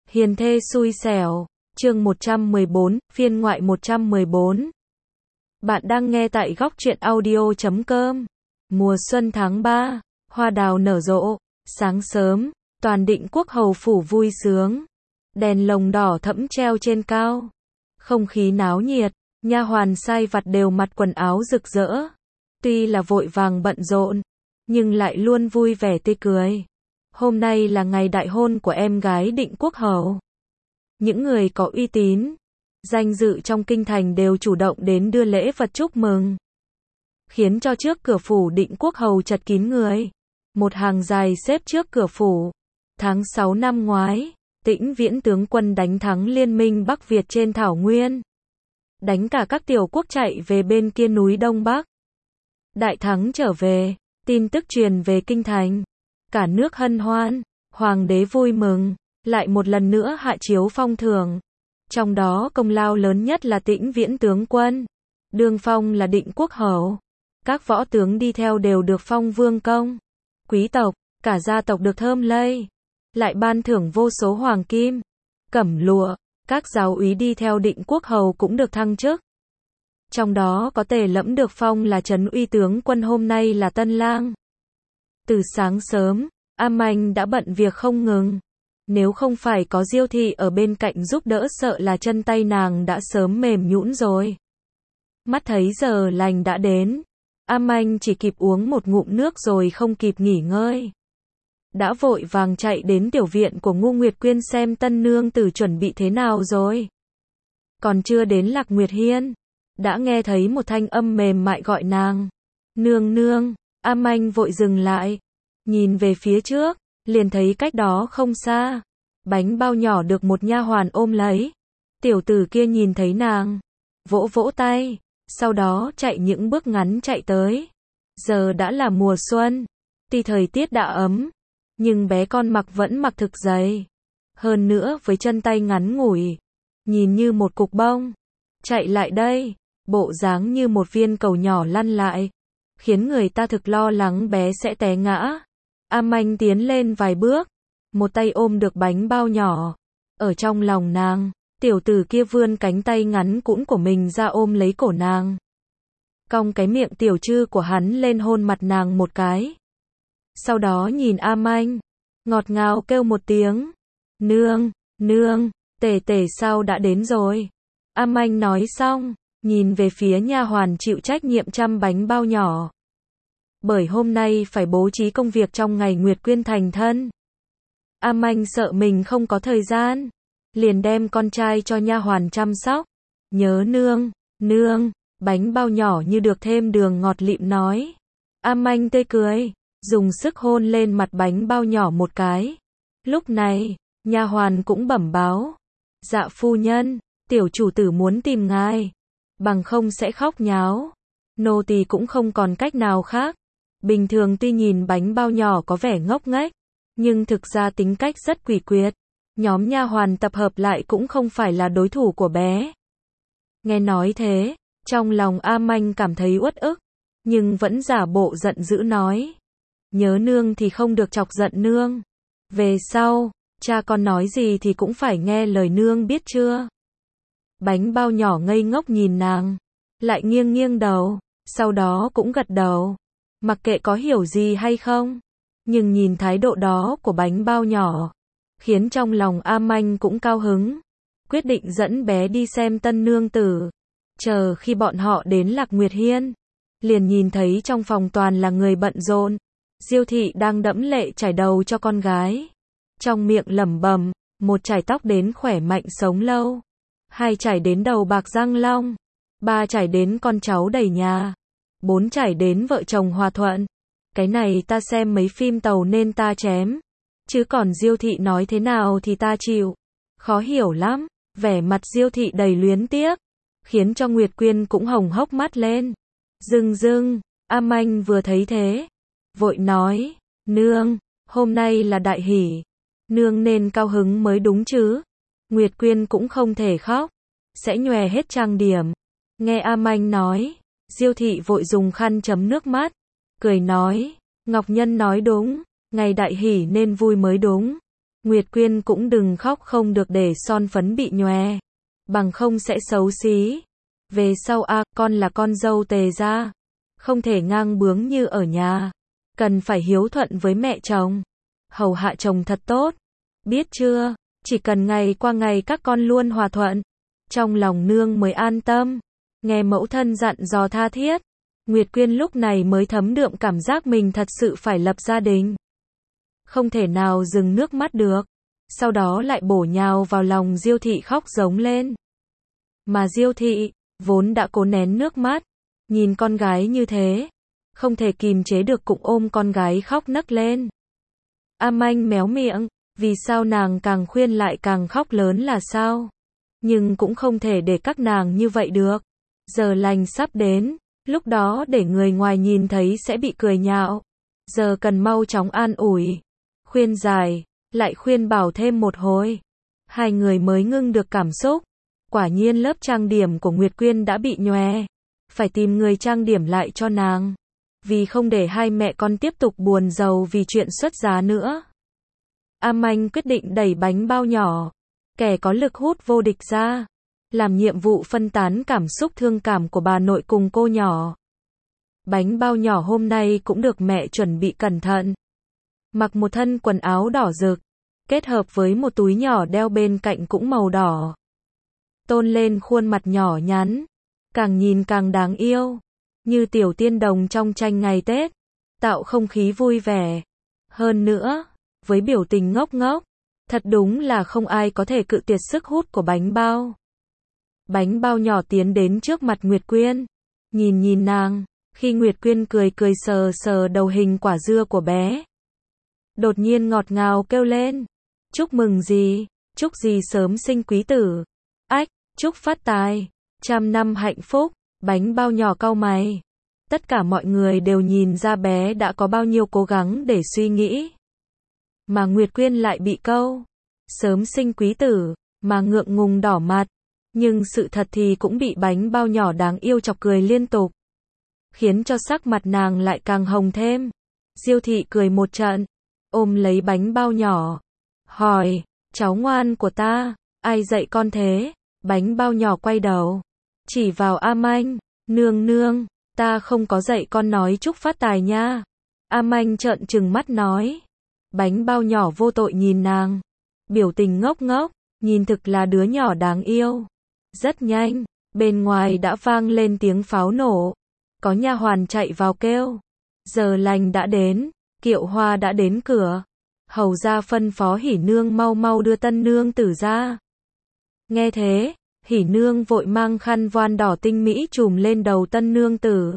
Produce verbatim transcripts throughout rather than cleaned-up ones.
Hiền thê xui xẻo, chương một trăm mười bốn, phiên ngoại một trăm mười bốn. Bạn đang nghe tại góc truyện audio chấm com. Mùa xuân tháng ba, hoa đào nở rộ, sáng sớm, toàn Định Quốc hầu phủ vui sướng. Đèn lồng đỏ thẫm treo trên cao. Không khí náo nhiệt, nha hoàn sai vặt đều mặc quần áo rực rỡ. Tuy là vội vàng bận rộn, nhưng lại luôn vui vẻ tươi cười. Hôm nay là ngày đại hôn của em gái Định Quốc hầu. Những người có uy tín, danh dự trong kinh thành đều chủ động đến đưa lễ vật chúc mừng, khiến cho trước cửa phủ Định Quốc hầu chật kín người. Một hàng dài xếp trước cửa phủ. Tháng sáu năm ngoái, Tĩnh Viễn tướng quân đánh thắng liên minh Bắc Việt trên thảo nguyên, đánh cả các tiểu quốc chạy về bên kia núi Đông Bắc. Đại thắng trở về, tin tức truyền về kinh thành, cả nước hân hoan, hoàng đế vui mừng, lại một lần nữa hạ chiếu phong thưởng. Trong đó công lao lớn nhất là Tĩnh Viễn tướng quân, đương phong là Định Quốc hầu. Các võ tướng đi theo đều được phong vương công, quý tộc, cả gia tộc được thơm lây, lại ban thưởng vô số hoàng kim, cẩm lụa. Các giáo úy đi theo Định Quốc hầu cũng được thăng chức. Trong đó có Tề Lẫm được phong là trấn uy tướng quân, hôm nay là tân lang. Từ sáng sớm, Am Anh đã bận việc không ngừng. Nếu không phải có Diêu thị ở bên cạnh giúp đỡ, sợ là chân tay nàng đã sớm mềm nhũn rồi. Mắt thấy giờ lành đã đến, Am Anh chỉ kịp uống một ngụm nước rồi không kịp nghỉ ngơi, đã vội vàng chạy đến tiểu viện của Ngô Nguyệt Quyên xem tân nương tử chuẩn bị thế nào rồi. Còn chưa đến Lạc Nguyệt Hiên, đã nghe thấy một thanh âm mềm mại gọi nàng. Nương nương. Am Anh vội dừng lại, nhìn về phía trước, liền thấy cách đó không xa, bánh bao nhỏ được một nha hoàn ôm lấy. Tiểu tử kia nhìn thấy nàng, vỗ vỗ tay, sau đó chạy những bước ngắn chạy tới. Giờ đã là mùa xuân, tuy thời tiết đã ấm, nhưng bé con mặc vẫn mặc thực dày. Hơn nữa với chân tay ngắn ngủi, nhìn như một cục bông, chạy lại đây, bộ dáng như một viên cầu nhỏ lăn lại, khiến người ta thực lo lắng bé sẽ té ngã. Am Anh tiến lên vài bước, một tay ôm được bánh bao nhỏ. Ở trong lòng nàng, tiểu tử kia vươn cánh tay ngắn cũn của mình ra ôm lấy cổ nàng, cong cái miệng tiểu trư của hắn lên hôn mặt nàng một cái. Sau đó nhìn Am Anh, ngọt ngào kêu một tiếng. Nương, nương, tể tể sao đã đến rồi. Am Anh nói xong, nhìn về phía nha hoàn chịu trách nhiệm chăm bánh bao nhỏ. Bởi hôm nay phải bố trí công việc trong ngày Nguyệt Quyên thành thân, Am Anh sợ mình không có thời gian, liền đem con trai cho nha hoàn chăm sóc. Nhớ nương, nương. Bánh bao nhỏ như được thêm đường ngọt lịm nói. Am Anh tươi cười, dùng sức hôn lên mặt bánh bao nhỏ một cái. Lúc này, nha hoàn cũng bẩm báo. Dạ phu nhân, tiểu chủ tử muốn tìm ngài, bằng không sẽ khóc nháo. Nô tỳ cũng không còn cách nào khác. Bình thường tuy nhìn bánh bao nhỏ có vẻ ngốc nghếch, nhưng thực ra tính cách rất quỷ quyệt. Nhóm nha hoàn tập hợp lại cũng không phải là đối thủ của bé. Nghe nói thế, trong lòng Am Anh cảm thấy uất ức, nhưng vẫn giả bộ giận dữ nói. Nhớ nương thì không được chọc giận nương. Về sau, cha con nói gì thì cũng phải nghe lời nương, biết chưa? Bánh bao nhỏ ngây ngốc nhìn nàng, lại nghiêng nghiêng đầu, sau đó cũng gật đầu. Mặc kệ có hiểu gì hay không, nhưng nhìn thái độ đó của bánh bao nhỏ, khiến trong lòng Am Anh cũng cao hứng. Quyết định dẫn bé đi xem tân nương tử. Chờ khi bọn họ đến Lạc Nguyệt Hiên, liền nhìn thấy trong phòng toàn là người bận rộn. Diêu thị đang đẫm lệ chải đầu cho con gái, trong miệng lẩm bẩm, một chải tóc đến khỏe mạnh sống lâu, hai chải đến đầu bạc răng long, ba chải đến con cháu đầy nhà, bốn chải đến vợ chồng hòa thuận. Cái này ta xem mấy phim tàu nên ta chém, chứ còn Diêu thị nói thế nào thì ta chịu. Khó hiểu lắm. Vẻ mặt Diêu thị đầy luyến tiếc, khiến cho Nguyệt Quyên cũng hồng hốc mắt lên. Dưng dưng, Am Anh vừa thấy thế, vội nói. Nương, hôm nay là đại hỷ, nương nên cao hứng mới đúng chứ. Nguyệt Quyên cũng không thể khóc, sẽ nhòe hết trang điểm. Nghe Am Anh nói, Diêu thị vội dùng khăn chấm nước mắt, cười nói. Ngọc Nhân nói đúng, ngày đại hỷ nên vui mới đúng. Nguyệt Quyên cũng đừng khóc, không được để son phấn bị nhòe, bằng không sẽ xấu xí. Về sau a, à, con là con dâu Tề gia, không thể ngang bướng như ở nhà, cần phải hiếu thuận với mẹ chồng, hầu hạ chồng thật tốt, biết chưa? Chỉ cần ngày qua ngày các con luôn hòa thuận, trong lòng nương mới an tâm. Nghe mẫu thân dặn dò tha thiết, Nguyệt Quyên lúc này mới thấm đượm cảm giác mình thật sự phải lập gia đình. Không thể nào dừng nước mắt được, sau đó lại bổ nhào vào lòng Diêu Thị khóc giống lên. Mà Diêu Thị, vốn đã cố nén nước mắt, nhìn con gái như thế, không thể kìm chế được cũng ôm con gái khóc nấc lên. A Manh méo miệng, vì sao nàng càng khuyên lại càng khóc lớn là sao? Nhưng cũng không thể để các nàng như vậy được. Giờ lành sắp đến, lúc đó để người ngoài nhìn thấy sẽ bị cười nhạo. Giờ cần mau chóng an ủi, khuyên giải, lại khuyên bảo thêm một hồi. Hai người mới ngưng được cảm xúc. Quả nhiên lớp trang điểm của Nguyệt Quyên đã bị nhòe, phải tìm người trang điểm lại cho nàng. Vì không để hai mẹ con tiếp tục buồn rầu vì chuyện xuất giá nữa. A Manh quyết định đẩy bánh bao nhỏ, kẻ có lực hút vô địch ra, làm nhiệm vụ phân tán cảm xúc thương cảm của bà nội cùng cô nhỏ. Bánh bao nhỏ hôm nay cũng được mẹ chuẩn bị cẩn thận. Mặc một thân quần áo đỏ rực, kết hợp với một túi nhỏ đeo bên cạnh cũng màu đỏ. Tôn lên khuôn mặt nhỏ nhắn, càng nhìn càng đáng yêu, như tiểu tiên đồng trong tranh ngày Tết, tạo không khí vui vẻ. Hơn nữa, với biểu tình ngốc ngốc, thật đúng là không ai có thể cự tuyệt sức hút của bánh bao. Bánh bao nhỏ tiến đến trước mặt Nguyệt Quyên, nhìn nhìn nàng, khi Nguyệt Quyên cười cười sờ sờ đầu hình quả dưa của bé. Đột nhiên ngọt ngào kêu lên, chúc mừng gì, chúc gì sớm sinh quý tử, ách, chúc phát tài, trăm năm hạnh phúc. Bánh bao nhỏ cau mày. Tất cả mọi người đều nhìn ra bé đã có bao nhiêu cố gắng để suy nghĩ. Mà Nguyệt Quyên lại bị câu sớm sinh quý tử, mà ngượng ngùng đỏ mặt. Nhưng sự thật thì cũng bị bánh bao nhỏ đáng yêu chọc cười liên tục, khiến cho sắc mặt nàng lại càng hồng thêm. Diêu Thị cười một trận, ôm lấy bánh bao nhỏ, hỏi, cháu ngoan của ta, ai dạy con thế? Bánh bao nhỏ quay đầu, chỉ vào A Manh, nương nương, ta không có dạy con nói chúc phát tài nha. A Manh trợn trừng mắt nói. Bánh bao nhỏ vô tội nhìn nàng, biểu tình ngốc ngốc, nhìn thực là đứa nhỏ đáng yêu. Rất nhanh, bên ngoài đã vang lên tiếng pháo nổ, có nha hoàn chạy vào kêu, giờ lành đã đến, kiệu hoa đã đến cửa. Hầu ra phân phó Hỉ nương mau mau đưa tân nương tử ra. Nghe thế, Hỉ nương vội mang khăn voan đỏ tinh mỹ trùm lên đầu tân nương tử.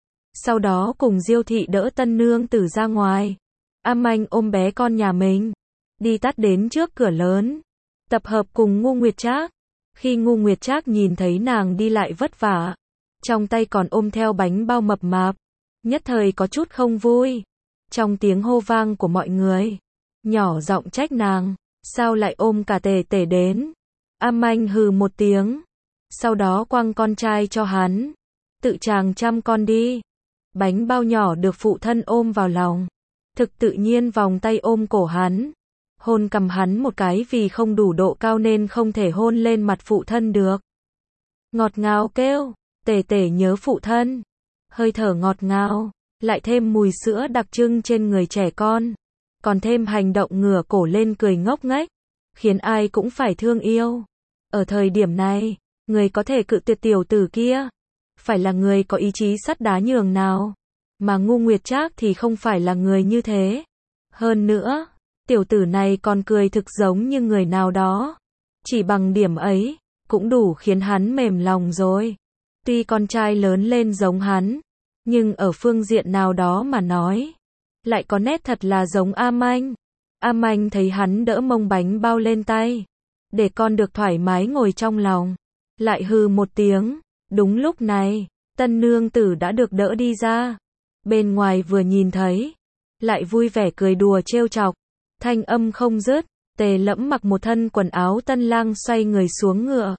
Sau đó cùng Diêu Thị đỡ tân nương tử ra ngoài. A Manh ôm bé con nhà mình, đi tắt đến trước cửa lớn, tập hợp cùng Ngô Nguyệt Trác. Khi Ngô Nguyệt Trác nhìn thấy nàng đi lại vất vả, trong tay còn ôm theo bánh bao mập mạp, nhất thời có chút không vui. Trong tiếng hô vang của mọi người, nhỏ giọng trách nàng, sao lại ôm cả tề tề đến. A Manh hừ một tiếng, sau đó quăng con trai cho hắn, tự chàng chăm con đi. Bánh bao nhỏ được phụ thân ôm vào lòng, thực tự nhiên vòng tay ôm cổ hắn, hôn cằm hắn một cái vì không đủ độ cao nên không thể hôn lên mặt phụ thân được. Ngọt ngào kêu, tề tề nhớ phụ thân, hơi thở ngọt ngào, lại thêm mùi sữa đặc trưng trên người trẻ con, còn thêm hành động ngửa cổ lên cười ngốc nghếch, khiến ai cũng phải thương yêu. Ở thời điểm này, người có thể cự tuyệt tiểu tử kia, phải là người có ý chí sắt đá nhường nào, mà Ngô Nguyệt Trác thì không phải là người như thế. Hơn nữa, tiểu tử này còn cười thực giống như người nào đó, chỉ bằng điểm ấy, cũng đủ khiến hắn mềm lòng rồi. Tuy con trai lớn lên giống hắn, nhưng ở phương diện nào đó mà nói, lại có nét thật là giống A Manh. A Manh thấy hắn đỡ mông bánh bao lên tay, để con được thoải mái ngồi trong lòng, lại hừ một tiếng. Đúng lúc này, tân nương tử đã được đỡ đi ra. Bên ngoài vừa nhìn thấy, lại vui vẻ cười đùa trêu chọc, thanh âm không dứt. Tề Lẫm mặc một thân quần áo tân lang xoay người xuống ngựa,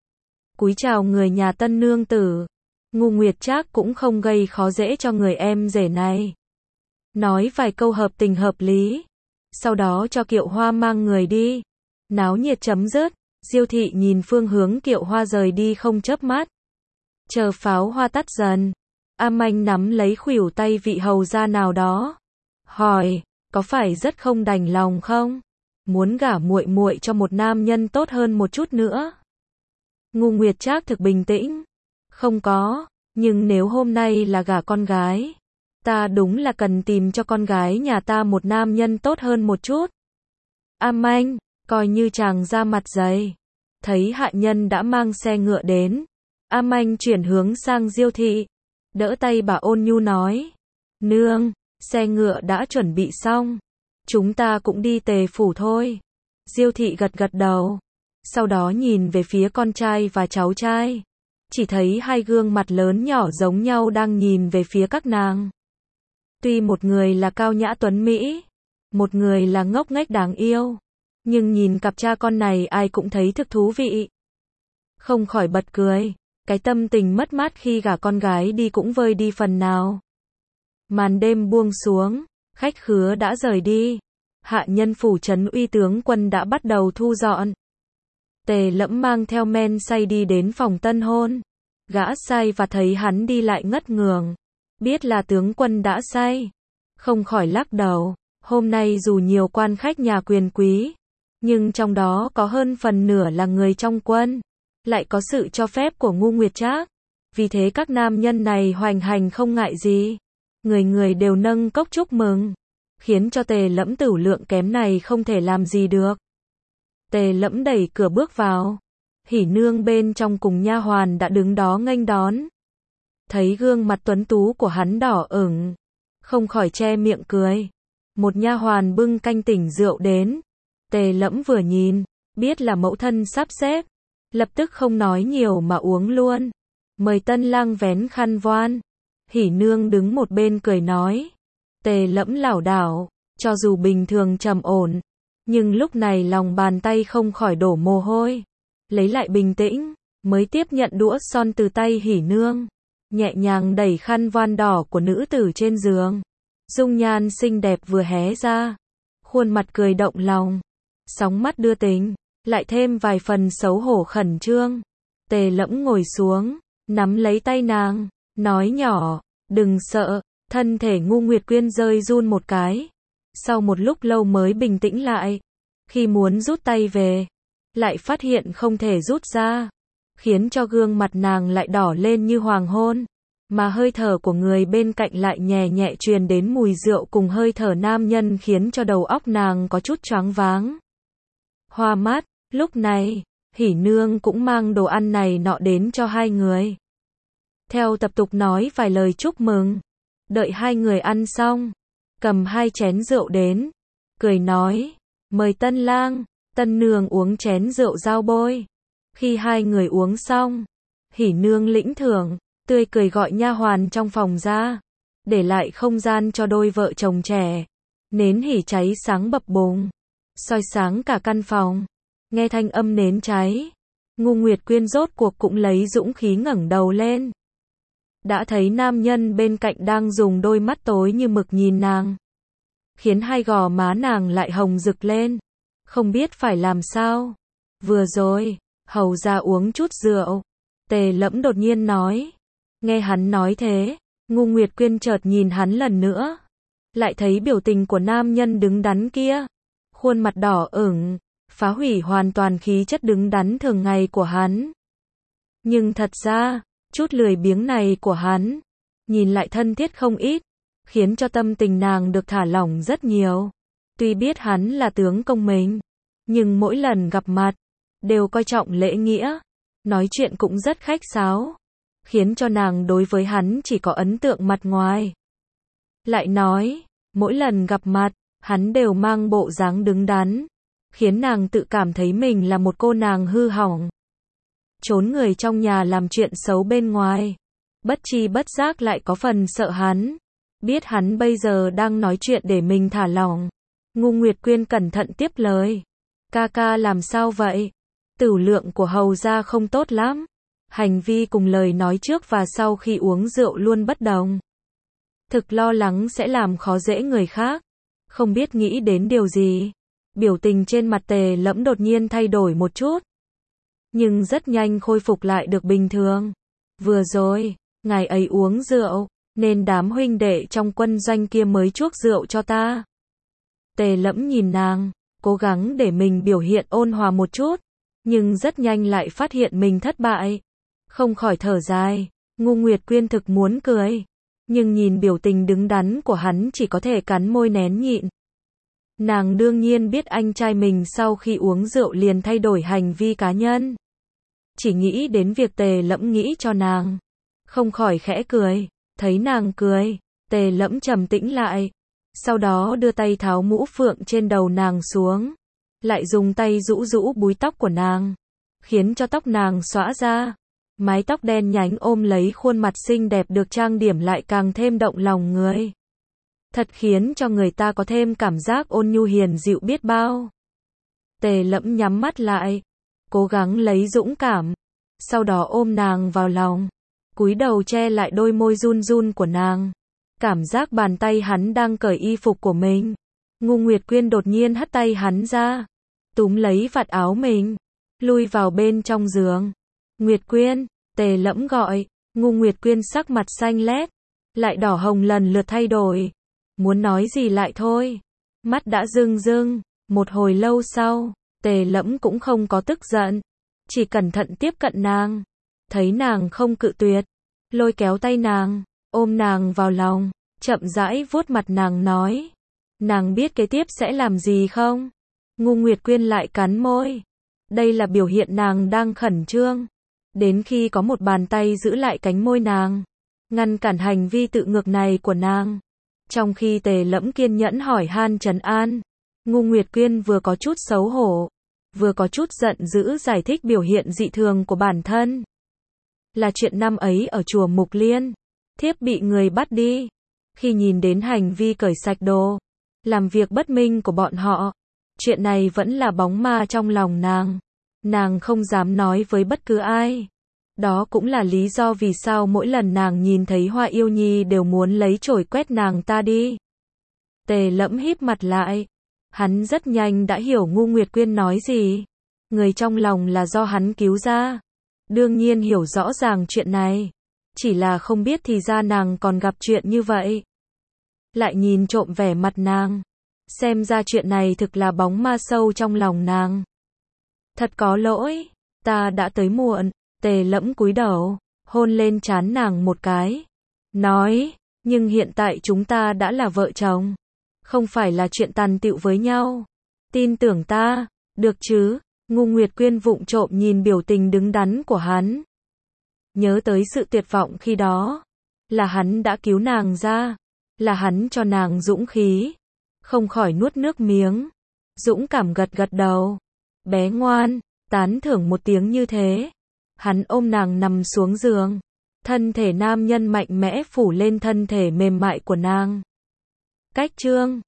cúi chào người nhà tân nương tử. Ngô Nguyệt Trác cũng không gây khó dễ cho người em rể này, nói vài câu hợp tình hợp lý, sau đó cho Kiệu Hoa mang người đi. Náo nhiệt chấm dứt, Diêu thị nhìn phương hướng Kiệu Hoa rời đi không chớp mắt. Chờ pháo hoa tắt dần, A Manh nắm lấy khuỷu tay vị hầu gia nào đó, hỏi, có phải rất không đành lòng không? Muốn gả muội muội cho một nam nhân tốt hơn một chút nữa. Ngu Nguyệt Trác thực bình tĩnh, không có, nhưng nếu hôm nay là gả con gái, ta đúng là cần tìm cho con gái nhà ta một nam nhân tốt hơn một chút. A Manh, coi như chàng ra mặt dày. Thấy hạ nhân đã mang xe ngựa đến, A Manh chuyển hướng sang Diêu thị, đỡ tay bà ôn nhu nói, nương, xe ngựa đã chuẩn bị xong, chúng ta cũng đi Tề phủ thôi. Diêu thị gật gật đầu, sau đó nhìn về phía con trai và cháu trai, chỉ thấy hai gương mặt lớn nhỏ giống nhau đang nhìn về phía các nàng. Tuy một người là cao nhã tuấn mỹ, một người là ngốc nghếch đáng yêu, nhưng nhìn cặp cha con này ai cũng thấy thực thú vị. Không khỏi bật cười, cái tâm tình mất mát khi gả con gái đi cũng vơi đi phần nào. Màn đêm buông xuống, khách khứa đã rời đi, hạ nhân phủ trấn uy tướng quân đã bắt đầu thu dọn. Tề Lẫm mang theo men say đi đến phòng tân hôn, gã say và thấy hắn đi lại ngất ngường, biết là tướng quân đã say, không khỏi lắc đầu. Hôm nay dù nhiều quan khách nhà quyền quý, nhưng trong đó có hơn phần nửa là người trong quân, lại có sự cho phép của Ngu Nguyệt Trác, vì thế các nam nhân này hoành hành không ngại gì, người người đều nâng cốc chúc mừng, khiến cho Tề Lẫm tửu lượng kém này không thể làm gì được. Tề Lẫm đẩy cửa bước vào, Hỉ Nương bên trong cùng nha hoàn đã đứng đó nghênh đón. Thấy gương mặt tuấn tú của hắn đỏ ửng, không khỏi che miệng cười. Một nha hoàn bưng canh tỉnh rượu đến, Tề Lẫm vừa nhìn, biết là mẫu thân sắp xếp, lập tức không nói nhiều mà uống luôn. Mời tân lang vén khăn voan. Hỉ Nương đứng một bên cười nói. Tề Lẫm lảo đảo, cho dù bình thường trầm ổn, nhưng lúc này lòng bàn tay không khỏi đổ mồ hôi. Lấy lại bình tĩnh, mới tiếp nhận đũa son từ tay Hỉ Nương, nhẹ nhàng đẩy khăn voan đỏ của nữ tử trên giường. Dung nhan xinh đẹp vừa hé ra, khuôn mặt cười động lòng, sóng mắt đưa tình, lại thêm vài phần xấu hổ khẩn trương. Tề Lẫm ngồi xuống, nắm lấy tay nàng, nói nhỏ, đừng sợ. Thân thể Ngu Nguyệt Quyên rơi run một cái, sau một lúc lâu mới bình tĩnh lại. Khi muốn rút tay về, lại phát hiện không thể rút ra, khiến cho gương mặt nàng lại đỏ lên như hoàng hôn, mà hơi thở của người bên cạnh lại nhẹ nhẹ truyền đến mùi rượu cùng hơi thở nam nhân khiến cho đầu óc nàng có chút choáng váng. Hoa mắt, lúc này, Hỉ Nương cũng mang đồ ăn này nọ đến cho hai người. Theo tập tục nói vài lời chúc mừng, đợi hai người ăn xong, cầm hai chén rượu đến, cười nói, mời tân lang, tân nương uống chén rượu giao bôi. Khi hai người uống xong, Hỉ Nương lĩnh thưởng, tươi cười gọi nha hoàn trong phòng ra, để lại không gian cho đôi vợ chồng trẻ. Nến hỉ cháy sáng bập bùng, soi sáng cả căn phòng. Nghe thanh âm nến cháy, Ngu Nguyệt Quyên rốt cuộc cũng lấy dũng khí ngẩng đầu lên. Đã thấy nam nhân bên cạnh đang dùng đôi mắt tối như mực nhìn nàng, khiến hai gò má nàng lại hồng rực lên, không biết phải làm sao. Vừa rồi, hầu ra uống chút rượu, Tề Lẫm đột nhiên nói. Nghe hắn nói thế, Ngu Nguyệt Quyên chợt nhìn hắn lần nữa, lại thấy biểu tình của nam nhân đứng đắn kia, khuôn mặt đỏ ửng, phá hủy hoàn toàn khí chất đứng đắn thường ngày của hắn. Nhưng thật ra, chút lười biếng này của hắn, nhìn lại thân thiết không ít, khiến cho tâm tình nàng được thả lỏng rất nhiều. Tuy biết hắn là tướng công mình, nhưng mỗi lần gặp mặt, đều coi trọng lễ nghĩa, nói chuyện cũng rất khách sáo, khiến cho nàng đối với hắn chỉ có ấn tượng mặt ngoài. Lại nói, mỗi lần gặp mặt, hắn đều mang bộ dáng đứng đắn, khiến nàng tự cảm thấy mình là một cô nàng hư hỏng, trốn người trong nhà làm chuyện xấu bên ngoài, bất chi bất giác lại có phần sợ hắn. Biết hắn bây giờ đang nói chuyện để mình thả lỏng, Ngu Nguyệt Quyên cẩn thận tiếp lời. Ca ca làm sao vậy? Tửu lượng của hầu gia không tốt lắm. Hành vi cùng lời nói trước và sau khi uống rượu luôn bất đồng. Thực lo lắng sẽ làm khó dễ người khác. Không biết nghĩ đến điều gì, biểu tình trên mặt Tề Lẫm đột nhiên thay đổi một chút, nhưng rất nhanh khôi phục lại được bình thường. Vừa rồi, ngài ấy uống rượu, nên đám huynh đệ trong quân doanh kia mới chuốc rượu cho ta. Tề Lẫm nhìn nàng, cố gắng để mình biểu hiện ôn hòa một chút, nhưng rất nhanh lại phát hiện mình thất bại. Không khỏi thở dài, Ngô Nguyệt Quyên thực muốn cười, nhưng nhìn biểu tình đứng đắn của hắn chỉ có thể cắn môi nén nhịn. Nàng đương nhiên biết anh trai mình sau khi uống rượu liền thay đổi hành vi cá nhân. Chỉ nghĩ đến việc Tề Lẫm nghĩ cho nàng, không khỏi khẽ cười. Thấy nàng cười, Tề Lẫm trầm tĩnh lại, sau đó đưa tay tháo mũ phượng trên đầu nàng xuống, lại dùng tay rũ rũ búi tóc của nàng, khiến cho tóc nàng xõa ra. Mái tóc đen nhánh ôm lấy khuôn mặt xinh đẹp được trang điểm lại càng thêm động lòng người. Thật khiến cho người ta có thêm cảm giác ôn nhu hiền dịu biết bao. Tề Lẫm nhắm mắt lại, cố gắng lấy dũng cảm, sau đó ôm nàng vào lòng, cúi đầu che lại đôi môi run run của nàng. Cảm giác bàn tay hắn đang cởi y phục của mình. Ngô Nguyệt Quyên đột nhiên hất tay hắn ra, túm lấy vạt áo mình, lui vào bên trong giường. Nguyệt Quyên, Tề Lẫm gọi. Ngô Nguyệt Quyên sắc mặt xanh lét, lại đỏ hồng lần lượt thay đổi. Muốn nói gì lại thôi, mắt đã rưng rưng. Một hồi lâu sau, Tề Lẫm cũng không có tức giận, chỉ cẩn thận tiếp cận nàng. Thấy nàng không cự tuyệt, lôi kéo tay nàng, ôm nàng vào lòng, chậm rãi vuốt mặt nàng nói. Nàng biết kế tiếp sẽ làm gì không? Ngô Nguyệt Quyên lại cắn môi. Đây là biểu hiện nàng đang khẩn trương. Đến khi có một bàn tay giữ lại cánh môi nàng, ngăn cản hành vi tự ngược này của nàng. Trong khi Tề Lẫm kiên nhẫn hỏi han trấn an, Ngô Nguyệt Quyên vừa có chút xấu hổ, vừa có chút giận dữ giải thích biểu hiện dị thường của bản thân. Là chuyện năm ấy ở chùa Mục Liên, thiếp bị người bắt đi. Khi nhìn đến hành vi cởi sạch đồ, làm việc bất minh của bọn họ, chuyện này vẫn là bóng ma trong lòng nàng. Nàng không dám nói với bất cứ ai. Đó cũng là lý do vì sao mỗi lần nàng nhìn thấy Hoa Yêu Nhi đều muốn lấy chổi quét nàng ta đi. Tề Lẫm híp mặt lại. Hắn rất nhanh đã hiểu Ngô Nguyệt Quyên nói gì. Người trong lòng là do hắn cứu ra. Đương nhiên hiểu rõ ràng chuyện này. Chỉ là không biết thì ra nàng còn gặp chuyện như vậy. Lại nhìn trộm vẻ mặt nàng. Xem ra chuyện này thực là bóng ma sâu trong lòng nàng. Thật có lỗi, ta đã tới muộn. Tề Lẫm cúi đầu, hôn lên trán nàng một cái. Nói, nhưng hiện tại chúng ta đã là vợ chồng. Không phải là chuyện tàn tựu với nhau. Tin tưởng ta, được chứ? Ngô Nguyệt Quyên vụng trộm nhìn biểu tình đứng đắn của hắn. Nhớ tới sự tuyệt vọng khi đó. Là hắn đã cứu nàng ra. Là hắn cho nàng dũng khí. Không khỏi nuốt nước miếng. Dũng cảm gật gật đầu. Bé ngoan, tán thưởng một tiếng như thế. Hắn ôm nàng nằm xuống giường. Thân thể nam nhân mạnh mẽ phủ lên thân thể mềm mại của nàng. Cách chương